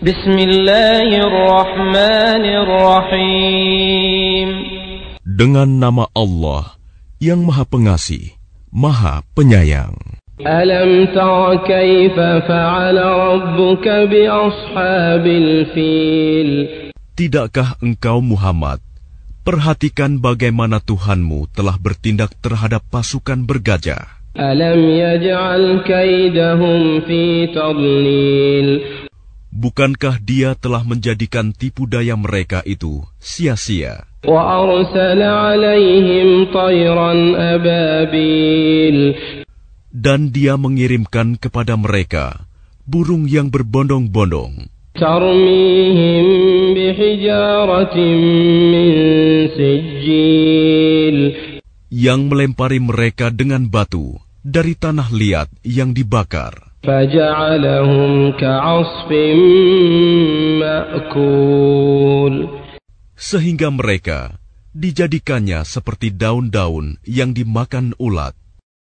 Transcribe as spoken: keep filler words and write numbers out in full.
Bismillahirrahmanirrahim. Dengan nama Allah yang Maha Pengasih, Maha Penyayang. Alam tara kaifa fa'ala rabbuka bi ashabil fil. Tidakkah engkau Muhammad perhatikan bagaimana Tuhanmu telah bertindak terhadap pasukan bergajah? Alam yaj'al kaidahum fi tadlil. Bukankah Dia telah menjadikan tipu daya mereka itu sia-sia? Wa arsala 'alaihim tayran ababil. Dan Dia mengirimkan kepada mereka burung yang berbondong-bondong. Tarmihim bihijaratin min sijil. Yang melempari mereka dengan batu dari tanah liat yang dibakar. Faja'alahum ka'asfin ma'kul. Sehingga mereka dijadikannya seperti daun-daun yang dimakan ulat.